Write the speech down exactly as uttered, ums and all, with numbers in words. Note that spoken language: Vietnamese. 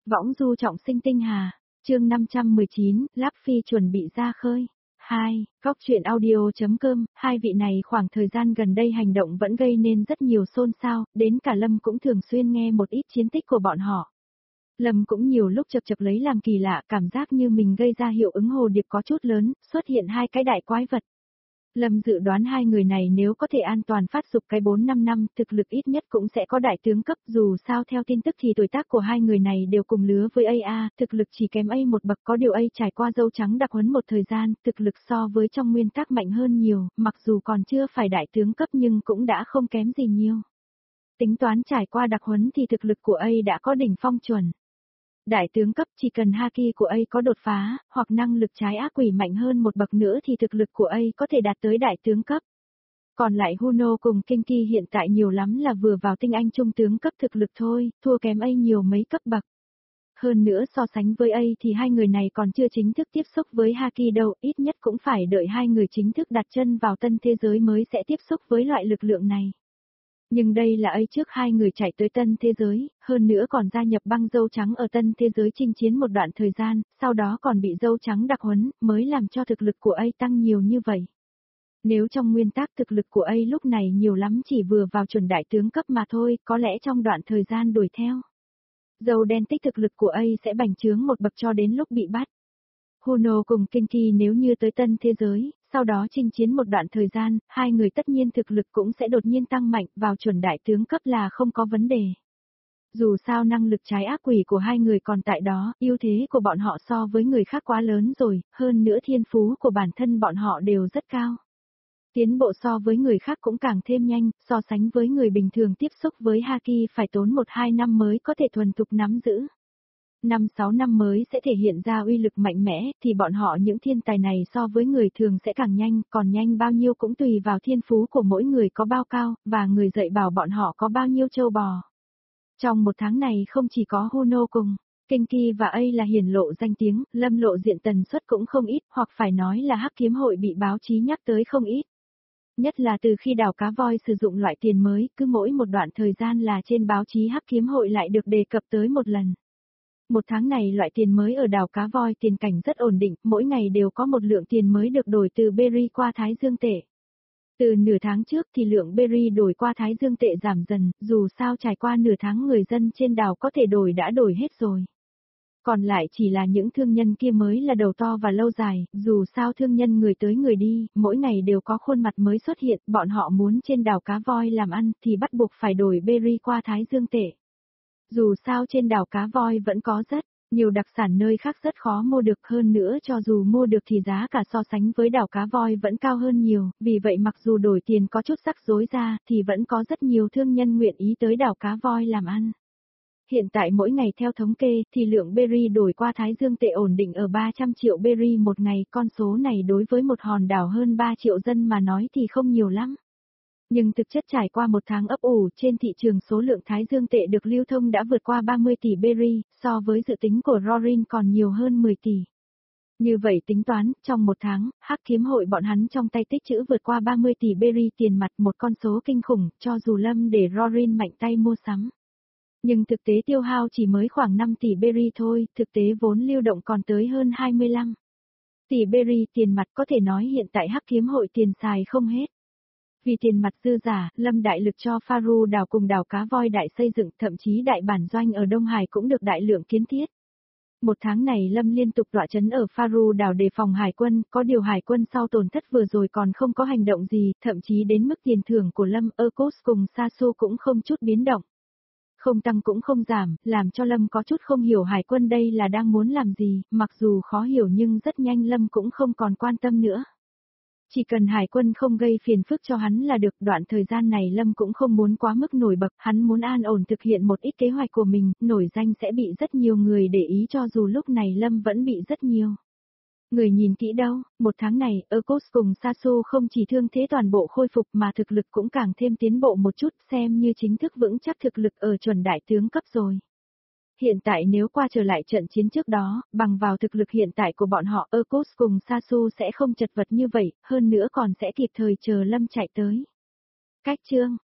Võng du trọng sinh tinh hà, chương năm trăm mười chín, Láp Phi chuẩn bị ra khơi. hai. Góc truyện audio.com, hai vị này khoảng thời gian gần đây hành động vẫn gây nên rất nhiều xôn xao, đến cả Lâm cũng thường xuyên nghe một ít chiến tích của bọn họ. Lâm cũng nhiều lúc chập chập lấy làm kỳ lạ, cảm giác như mình gây ra hiệu ứng hồ điệp có chút lớn, xuất hiện hai cái đại quái vật. Lâm dự đoán hai người này nếu có thể an toàn phát dục cái bốn năm năm, thực lực ít nhất cũng sẽ có đại tướng cấp, dù sao theo tin tức thì tuổi tác của hai người này đều cùng lứa với A A, thực lực chỉ kém A một bậc, có điều A trải qua dâu trắng đặc huấn một thời gian, thực lực so với trong nguyên tắc mạnh hơn nhiều, mặc dù còn chưa phải đại tướng cấp nhưng cũng đã không kém gì nhiều. Tính toán trải qua đặc huấn thì thực lực của A đã có đỉnh phong chuẩn. Đại tướng cấp chỉ cần haki của A có đột phá, hoặc năng lực trái ác quỷ mạnh hơn một bậc nữa thì thực lực của A có thể đạt tới đại tướng cấp. Còn lại Huno cùng Kinki hiện tại nhiều lắm là vừa vào tinh anh trung tướng cấp thực lực thôi, thua kém A nhiều mấy cấp bậc. Hơn nữa so sánh với A thì hai người này còn chưa chính thức tiếp xúc với haki đâu, ít nhất cũng phải đợi hai người chính thức đặt chân vào tân thế giới mới sẽ tiếp xúc với loại lực lượng này. Nhưng đây là A trước hai người chạy tới tân thế giới, hơn nữa còn gia nhập băng dâu trắng ở tân thế giới chinh chiến một đoạn thời gian, sau đó còn bị dâu trắng đặc huấn, mới làm cho thực lực của A tăng nhiều như vậy. Nếu trong nguyên tắc thực lực của A lúc này nhiều lắm chỉ vừa vào chuẩn đại tướng cấp mà thôi, có lẽ trong đoạn thời gian đuổi theo. Dâu đen tích thực lực của A sẽ bành trướng một bậc cho đến lúc bị bắt. Huno cùng Kinki nếu như tới tân thế giới, sau đó chinh chiến một đoạn thời gian, hai người tất nhiên thực lực cũng sẽ đột nhiên tăng mạnh, vào chuẩn đại tướng cấp là không có vấn đề. Dù sao năng lực trái ác quỷ của hai người còn tại đó, ưu thế của bọn họ so với người khác quá lớn rồi, hơn nữa thiên phú của bản thân bọn họ đều rất cao. Tiến bộ so với người khác cũng càng thêm nhanh, so sánh với người bình thường tiếp xúc với haki phải tốn một hai năm mới có thể thuần thục nắm giữ. năm sáu năm mới sẽ thể hiện ra uy lực mạnh mẽ, thì bọn họ những thiên tài này so với người thường sẽ càng nhanh, còn nhanh bao nhiêu cũng tùy vào thiên phú của mỗi người có bao cao, và người dạy bảo bọn họ có bao nhiêu châu bò. Trong một tháng này không chỉ có Huno cùng Kinki và A là hiển lộ danh tiếng, Lâm lộ diện tần suất cũng không ít, hoặc phải nói là Hắc Kiếm Hội bị báo chí nhắc tới không ít. Nhất là từ khi đảo cá voi sử dụng loại tiền mới, cứ mỗi một đoạn thời gian là trên báo chí Hắc Kiếm Hội lại được đề cập tới một lần. Một tháng này loại tiền mới ở đảo cá voi tiền cảnh rất ổn định, mỗi ngày đều có một lượng tiền mới được đổi từ Berry qua Thái Dương tệ. Từ nửa tháng trước thì lượng Berry đổi qua Thái Dương tệ giảm dần, dù sao trải qua nửa tháng người dân trên đảo có thể đổi đã đổi hết rồi. Còn lại chỉ là những thương nhân kia mới là đầu to và lâu dài, dù sao thương nhân người tới người đi, mỗi ngày đều có khuôn mặt mới xuất hiện, bọn họ muốn trên đảo cá voi làm ăn thì bắt buộc phải đổi Berry qua Thái Dương tệ. Dù sao trên đảo cá voi vẫn có rất nhiều đặc sản nơi khác rất khó mua được, hơn nữa cho dù mua được thì giá cả so sánh với đảo cá voi vẫn cao hơn nhiều, vì vậy mặc dù đổi tiền có chút rắc rối ra thì vẫn có rất nhiều thương nhân nguyện ý tới đảo cá voi làm ăn. Hiện tại mỗi ngày theo thống kê thì lượng Berry đổi qua Thái Dương tệ ổn định ở ba trăm triệu Berry một ngày, con số này đối với một hòn đảo hơn ba triệu dân mà nói thì không nhiều lắm. Nhưng thực chất trải qua một tháng ấp ủ trên thị trường số lượng Thái Dương tệ được lưu thông đã vượt qua ba mươi tỷ Berry, so với dự tính của Rorin còn nhiều hơn mười tỷ. Như vậy tính toán, trong một tháng, Hắc Kiếm Hội bọn hắn trong tay tích trữ vượt qua ba mươi tỷ Berry tiền mặt, một con số kinh khủng, cho dù Lâm để Rorin mạnh tay mua sắm. Nhưng thực tế tiêu hao chỉ mới khoảng năm tỷ Berry thôi, thực tế vốn lưu động còn tới hơn hai mươi lăm tỷ Berry tiền mặt, có thể nói hiện tại Hắc Kiếm Hội tiền xài không hết. Vì tiền mặt dư giả, Lâm đại lực cho Faru đảo cùng đảo cá voi đại xây dựng, thậm chí đại bản doanh ở Đông Hải cũng được đại lượng kiến thiết. Một tháng này Lâm liên tục tọa trấn ở Faru đảo đề phòng hải quân, có điều hải quân sau tổn thất vừa rồi còn không có hành động gì, thậm chí đến mức tiền thưởng của Lâm, Ercos cùng Sasu cũng không chút biến động. Không tăng cũng không giảm, làm cho Lâm có chút không hiểu hải quân đây là đang muốn làm gì, mặc dù khó hiểu nhưng rất nhanh Lâm cũng không còn quan tâm nữa. Chỉ cần hải quân không gây phiền phức cho hắn là được, đoạn thời gian này Lâm cũng không muốn quá mức nổi bật, hắn muốn an ổn thực hiện một ít kế hoạch của mình, nổi danh sẽ bị rất nhiều người để ý cho dù lúc này Lâm vẫn bị rất nhiều người nhìn kỹ đâu. Một tháng này, Ercos cùng Sasu không chỉ thương thế toàn bộ khôi phục mà thực lực cũng càng thêm tiến bộ một chút, xem như chính thức vững chắc thực lực ở chuẩn đại tướng cấp rồi. Hiện tại nếu qua trở lại trận chiến trước đó, bằng vào thực lực hiện tại của bọn họ, Ercos cùng Sasu sẽ không chật vật như vậy, hơn nữa còn sẽ kịp thời chờ Lâm chạy tới. Cách chương